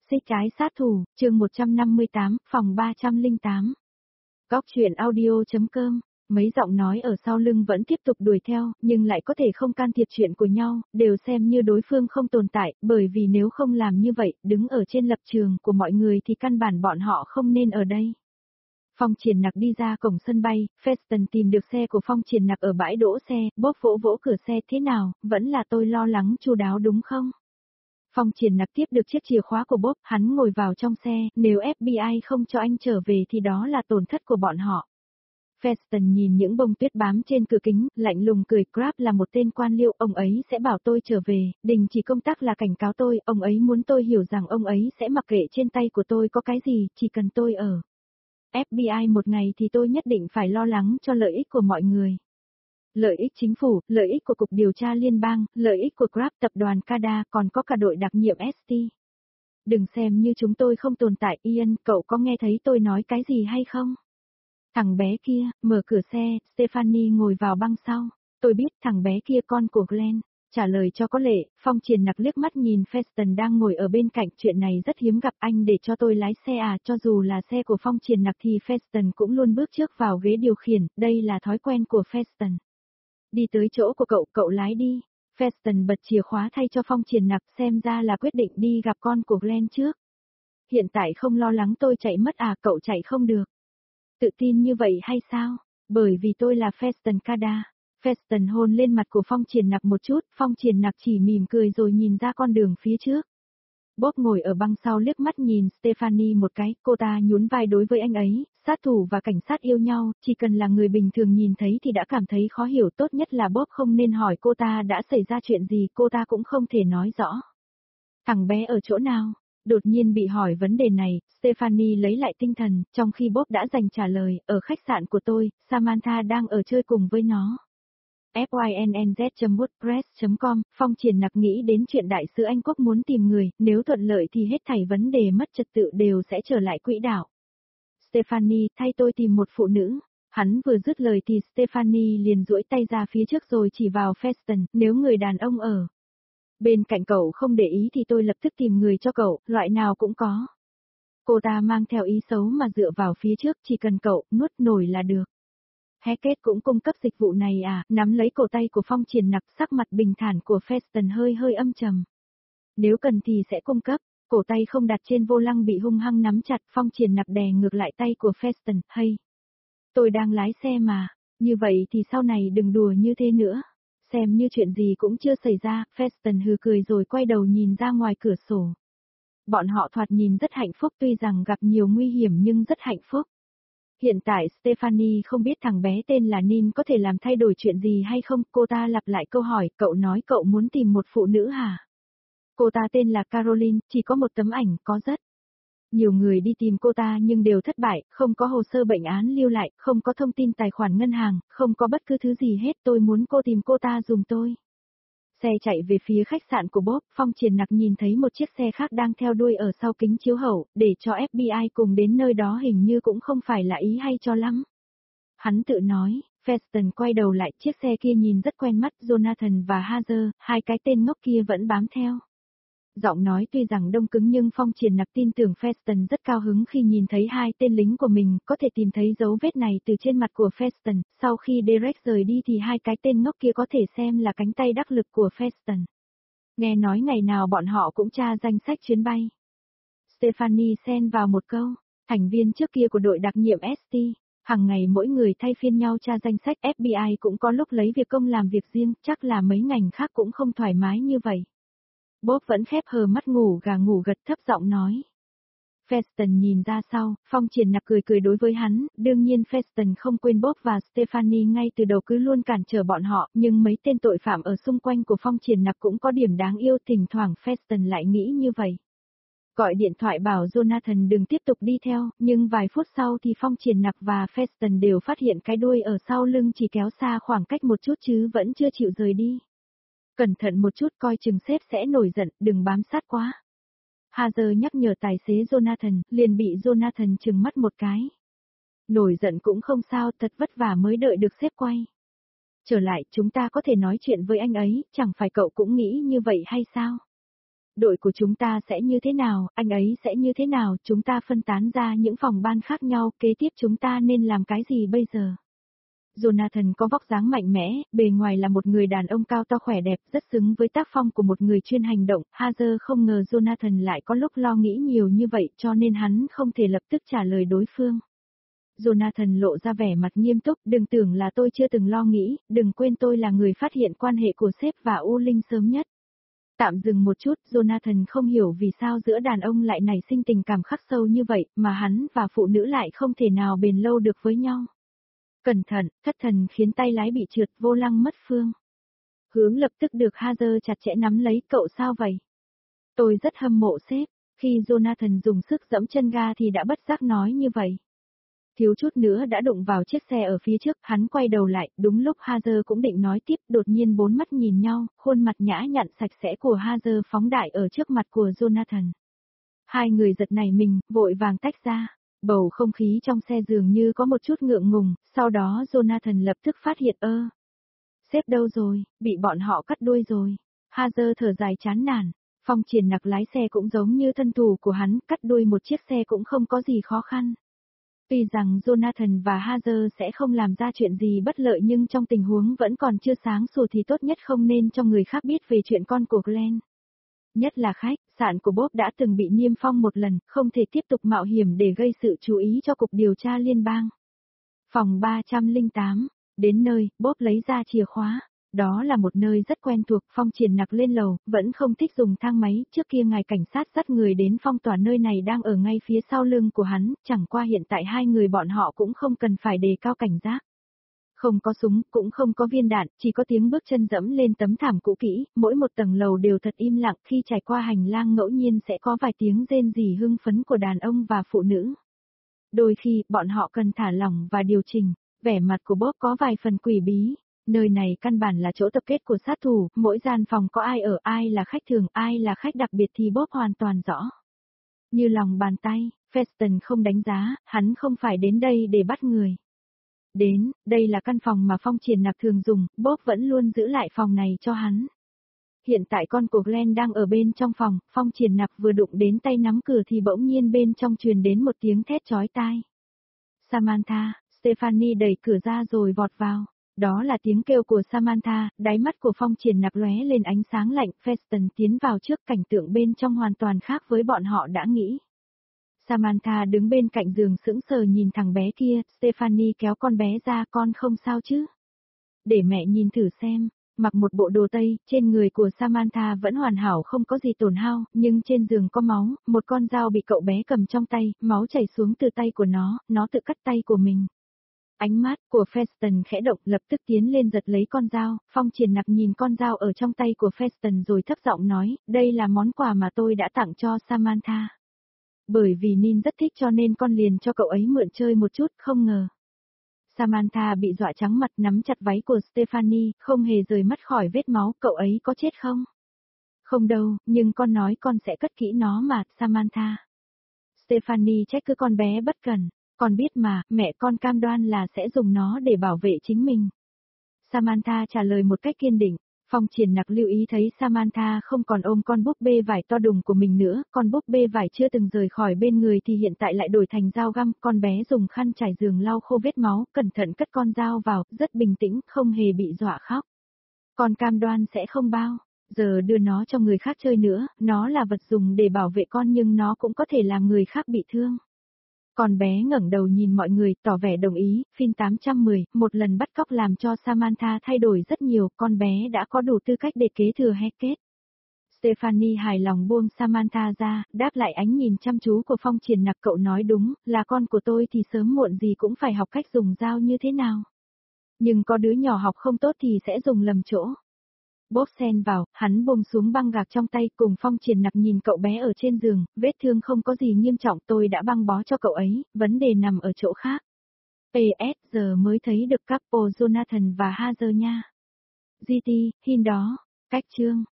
Xích trái sát thủ, chương 158, phòng 308. Góc truyện audio.com. Mấy giọng nói ở sau lưng vẫn tiếp tục đuổi theo, nhưng lại có thể không can thiệp chuyện của nhau, đều xem như đối phương không tồn tại, bởi vì nếu không làm như vậy, đứng ở trên lập trường của mọi người thì căn bản bọn họ không nên ở đây. Phong Triển Nặc đi ra cổng sân bay, Feston tìm được xe của Phong Triển Nặc ở bãi đỗ xe, bóp vỗ vỗ cửa xe. Thế nào, vẫn là tôi lo lắng chu đáo đúng không? Phong Triển Nặc tiếp được chiếc chìa khóa của Bob, hắn ngồi vào trong xe, nếu FBI không cho anh trở về thì đó là tổn thất của bọn họ. Feston nhìn những bông tuyết bám trên cửa kính, lạnh lùng cười. Crab là một tên quan liêu, ông ấy sẽ bảo tôi trở về, đình chỉ công tác là cảnh cáo tôi, ông ấy muốn tôi hiểu rằng ông ấy sẽ mặc kệ trên tay của tôi có cái gì, chỉ cần tôi ở FBI một ngày thì tôi nhất định phải lo lắng cho lợi ích của mọi người. Lợi ích chính phủ, lợi ích của Cục Điều tra Liên bang, lợi ích của Grab, tập đoàn Cada, còn có cả đội đặc nhiệm ST. Đừng xem như chúng tôi không tồn tại. Ian, cậu có nghe thấy tôi nói cái gì hay không? Thằng bé kia, mở cửa xe, Stephanie ngồi vào băng sau. Tôi biết thằng bé kia con của Glenn. Trả lời cho có lệ, Phong Triển Nặc liếc mắt nhìn Feston đang ngồi ở bên cạnh. Chuyện này rất hiếm gặp, anh để cho tôi lái xe à? Cho dù là xe của Phong Triển Nặc thì Feston cũng luôn bước trước vào ghế điều khiển, đây là thói quen của Feston. Đi tới chỗ của cậu, cậu lái đi. Feston bật chìa khóa thay cho Phong Triển Nặc, xem ra là quyết định đi gặp con của Glenn trước. Hiện tại không lo lắng tôi chạy mất à? Cậu chạy không được. Tự tin như vậy hay sao? Bởi vì tôi là Feston Cada. Feston hôn lên mặt của Phong Triển Nặc một chút, Phong Triển Nặc chỉ mỉm cười rồi nhìn ra con đường phía trước. Bob ngồi ở băng sau liếc mắt nhìn Stephanie một cái, cô ta nhún vai đối với anh ấy, sát thủ và cảnh sát yêu nhau, chỉ cần là người bình thường nhìn thấy thì đã cảm thấy khó hiểu, tốt nhất là Bob không nên hỏi cô ta đã xảy ra chuyện gì, cô ta cũng không thể nói rõ. Thằng bé ở chỗ nào? Đột nhiên bị hỏi vấn đề này, Stephanie lấy lại tinh thần, trong khi Bob đã dành trả lời, ở khách sạn của tôi, Samantha đang ở chơi cùng với nó. fynnz.wordpress.com, Phong Triển Nặc nghĩ đến chuyện đại sứ Anh Quốc muốn tìm người, nếu thuận lợi thì hết thảy vấn đề mất trật tự đều sẽ trở lại quỹ đạo. Stephanie, thay tôi tìm một phụ nữ. Hắn vừa dứt lời thì Stephanie liền duỗi tay ra phía trước rồi chỉ vào Feston, nếu người đàn ông ở bên cạnh cậu không để ý thì tôi lập tức tìm người cho cậu, loại nào cũng có. Cô ta mang theo ý xấu mà dựa vào phía trước, chỉ cần cậu nuốt nổi là được. Hackett cũng cung cấp dịch vụ này à? Nắm lấy cổ tay của Phong Triển Nặc, sắc mặt bình thản của Feston hơi hơi âm trầm. Nếu cần thì sẽ cung cấp. Cổ tay không đặt trên vô lăng bị hung hăng nắm chặt, Phong Triển Nặc đè ngược lại tay của Feston. Hay, tôi đang lái xe mà, như vậy thì sau này đừng đùa như thế nữa. Xem như chuyện gì cũng chưa xảy ra. Feston hừ cười rồi quay đầu nhìn ra ngoài cửa sổ. Bọn họ thoạt nhìn rất hạnh phúc, tuy rằng gặp nhiều nguy hiểm nhưng rất hạnh phúc. Hiện tại Stephanie không biết thằng bé tên là Nin có thể làm thay đổi chuyện gì hay không, cô ta lặp lại câu hỏi, cậu nói cậu muốn tìm một phụ nữ hả? Cô ta tên là Caroline, chỉ có một tấm ảnh, có rất nhiều người đi tìm cô ta nhưng đều thất bại, không có hồ sơ bệnh án lưu lại, không có thông tin tài khoản ngân hàng, không có bất cứ thứ gì hết, tôi muốn cô tìm cô ta giùm tôi. Xe chạy về phía khách sạn của Bob, Phong Triển Nặc nhìn thấy một chiếc xe khác đang theo đuôi ở sau kính chiếu hậu, để cho FBI cùng đến nơi đó hình như cũng không phải là ý hay cho lắm. Hắn tự nói, Feston quay đầu lại, chiếc xe kia nhìn rất quen mắt, Jonathan và Hazer, hai cái tên ngốc kia vẫn bám theo. Giọng nói tuy rằng đông cứng nhưng Phong Triển Nặc tin tưởng Feston rất cao hứng khi nhìn thấy hai tên lính của mình, có thể tìm thấy dấu vết này từ trên mặt của Feston, sau khi Derek rời đi thì hai cái tên ngốc kia có thể xem là cánh tay đắc lực của Feston. Nghe nói ngày nào bọn họ cũng tra danh sách chuyến bay. Stephanie xen vào một câu, thành viên trước kia của đội đặc nhiệm ST, hàng ngày mỗi người thay phiên nhau tra danh sách, FBI cũng có lúc lấy việc công làm việc riêng, chắc là mấy ngành khác cũng không thoải mái như vậy. Bob vẫn khép hờ mắt ngủ gà ngủ gật, thấp giọng nói. Feston nhìn ra sau, Phong Triển Nặc cười cười đối với hắn, đương nhiên Feston không quên Bob và Stephanie ngay từ đầu cứ luôn cản trở bọn họ, nhưng mấy tên tội phạm ở xung quanh của Phong Triển Nặc cũng có điểm đáng yêu, thỉnh thoảng Feston lại nghĩ như vậy. Gọi điện thoại bảo Jonathan đừng tiếp tục đi theo, nhưng vài phút sau thì Phong Triển Nặc và Feston đều phát hiện cái đuôi ở sau lưng chỉ kéo xa khoảng cách một chút chứ vẫn chưa chịu rời đi. Cẩn thận một chút, coi chừng sếp sẽ nổi giận, đừng bám sát quá. Hazer nhắc nhở tài xế Jonathan, liền bị Jonathan trừng mắt một cái. Nổi giận cũng không sao, thật vất vả mới đợi được sếp quay trở lại, chúng ta có thể nói chuyện với anh ấy, chẳng phải cậu cũng nghĩ như vậy hay sao? Đội của chúng ta sẽ như thế nào, anh ấy sẽ như thế nào, chúng ta phân tán ra những phòng ban khác nhau, kế tiếp chúng ta nên làm cái gì bây giờ? Jonathan có vóc dáng mạnh mẽ, bề ngoài là một người đàn ông cao to khỏe đẹp, rất xứng với tác phong của một người chuyên hành động. Hazel không ngờ Jonathan lại có lúc lo nghĩ nhiều như vậy cho nên hắn không thể lập tức trả lời đối phương. Jonathan lộ ra vẻ mặt nghiêm túc, đừng tưởng là tôi chưa từng lo nghĩ, đừng quên tôi là người phát hiện quan hệ của sếp và U Linh sớm nhất. Tạm dừng một chút, Jonathan không hiểu vì sao giữa đàn ông lại nảy sinh tình cảm khắc sâu như vậy, mà hắn và phụ nữ lại không thể nào bền lâu được với nhau. Cẩn thận, thất thần khiến tay lái bị trượt, vô lăng mất phương. Hướng lập tức được Hazel chặt chẽ nắm lấy, cậu sao vậy? Tôi rất hâm mộ sếp, khi Jonathan dùng sức giẫm chân ga thì đã bất giác nói như vậy. Thiếu chút nữa đã đụng vào chiếc xe ở phía trước, hắn quay đầu lại, đúng lúc Hazel cũng định nói tiếp, đột nhiên bốn mắt nhìn nhau, khuôn mặt nhã nhặn sạch sẽ của Hazel phóng đại ở trước mặt của Jonathan. Hai người giật nảy mình, vội vàng tách ra. Bầu không khí trong xe dường như có một chút ngượng ngùng, sau đó Jonathan lập tức phát hiện sếp đâu rồi, bị bọn họ cắt đuôi rồi. Hazel thở dài chán nản, Phong Triển Nặc lái xe cũng giống như thân thủ của hắn, cắt đuôi một chiếc xe cũng không có gì khó khăn. Tuy rằng Jonathan và Hazel sẽ không làm ra chuyện gì bất lợi nhưng trong tình huống vẫn còn chưa sáng sủa thì tốt nhất không nên cho người khác biết về chuyện con của Glenn. Nhất là khách sạn của Bob đã từng bị niêm phong một lần, không thể tiếp tục mạo hiểm để gây sự chú ý cho Cục Điều tra Liên bang. Phòng 308, đến nơi, Bob lấy ra chìa khóa. Đó là một nơi rất quen thuộc, Phong Triển Nặc lên lầu, vẫn không thích dùng thang máy, trước kia ngài cảnh sát dắt người đến phong tỏa nơi này đang ở ngay phía sau lưng của hắn, chẳng qua hiện tại hai người bọn họ cũng không cần phải đề cao cảnh giác. Không có súng, cũng không có viên đạn, chỉ có tiếng bước chân dẫm lên tấm thảm cũ kỹ, mỗi một tầng lầu đều thật im lặng, khi trải qua hành lang ngẫu nhiên sẽ có vài tiếng rên rỉ hưng phấn của đàn ông và phụ nữ. Đôi khi, bọn họ cần thả lỏng và điều chỉnh, vẻ mặt của Bob có vài phần quỷ bí. Nơi này căn bản là chỗ tập kết của sát thủ, mỗi gian phòng có ai ở, ai là khách thường, ai là khách đặc biệt thì Bob hoàn toàn rõ. Như lòng bàn tay, Feston không đánh giá, hắn không phải đến đây để bắt người. Đây là căn phòng mà Phong Triển Nặc thường dùng, Bob vẫn luôn giữ lại phòng này cho hắn. Hiện tại con của Glenn đang ở bên trong phòng, Phong Triển Nặc vừa đụng đến tay nắm cửa thì bỗng nhiên bên trong truyền đến một tiếng thét chói tai. Samantha, Stephanie đẩy cửa ra rồi vọt vào. Đó là tiếng kêu của Samantha, đáy mắt của Phong Triển Nặc lóe lên ánh sáng lạnh, Feston tiến vào trước, cảnh tượng bên trong hoàn toàn khác với bọn họ đã nghĩ. Samantha đứng bên cạnh giường sững sờ nhìn thằng bé kia, Stephanie kéo con bé ra, con không sao chứ? Để mẹ nhìn thử xem, mặc một bộ đồ tây, trên người của Samantha vẫn hoàn hảo không có gì tổn hao, nhưng trên giường có máu, một con dao bị cậu bé cầm trong tay, máu chảy xuống từ tay của nó tự cắt tay của mình. Ánh mắt của Feston khẽ động, lập tức tiến lên giật lấy con dao, Phong Triển Nặc nhìn con dao ở trong tay của Feston rồi thấp giọng nói, đây là món quà mà tôi đã tặng cho Samantha. Bởi vì Nin rất thích cho nên con liền cho cậu ấy mượn chơi một chút, không ngờ. Samantha bị dọa trắng mặt, nắm chặt váy của Stephanie, không hề rời mắt khỏi vết máu, cậu ấy có chết không? Không đâu, nhưng con nói con sẽ cất kỹ nó mà, Samantha. Stephanie trách cứ con bé bất cẩn, con biết mà, mẹ con cam đoan là sẽ dùng nó để bảo vệ chính mình. Samantha trả lời một cách kiên định. Phong Triển Nặc lưu ý thấy Samantha không còn ôm con búp bê vải to đùng của mình nữa, con búp bê vải chưa từng rời khỏi bên người thì hiện tại lại đổi thành dao găm, con bé dùng khăn trải giường lau khô vết máu, cẩn thận cất con dao vào, rất bình tĩnh, không hề bị dọa khóc. Con cam đoan sẽ không bao giờ đưa nó cho người khác chơi nữa, nó là vật dùng để bảo vệ con nhưng nó cũng có thể làm người khác bị thương. Con bé ngẩng đầu nhìn mọi người, tỏ vẻ đồng ý, phim 810, một lần bắt cóc làm cho Samantha thay đổi rất nhiều, con bé đã có đủ tư cách để kế thừa Hackett. Stephanie hài lòng buông Samantha ra, đáp lại ánh nhìn chăm chú của Phong Triển Nặc, cậu nói đúng, là con của tôi thì sớm muộn gì cũng phải học cách dùng dao như thế nào. Nhưng có đứa nhỏ học không tốt thì sẽ dùng lầm chỗ. Bob xen vào, hắn buông xuống băng gạc trong tay, cùng Phong Triển Nặc nhìn cậu bé ở trên giường, vết thương không có gì nghiêm trọng, tôi đã băng bó cho cậu ấy, vấn đề nằm ở chỗ khác. PS giờ mới thấy được couple Jonathan và Hazel nha. GT, hin đó, cách chương.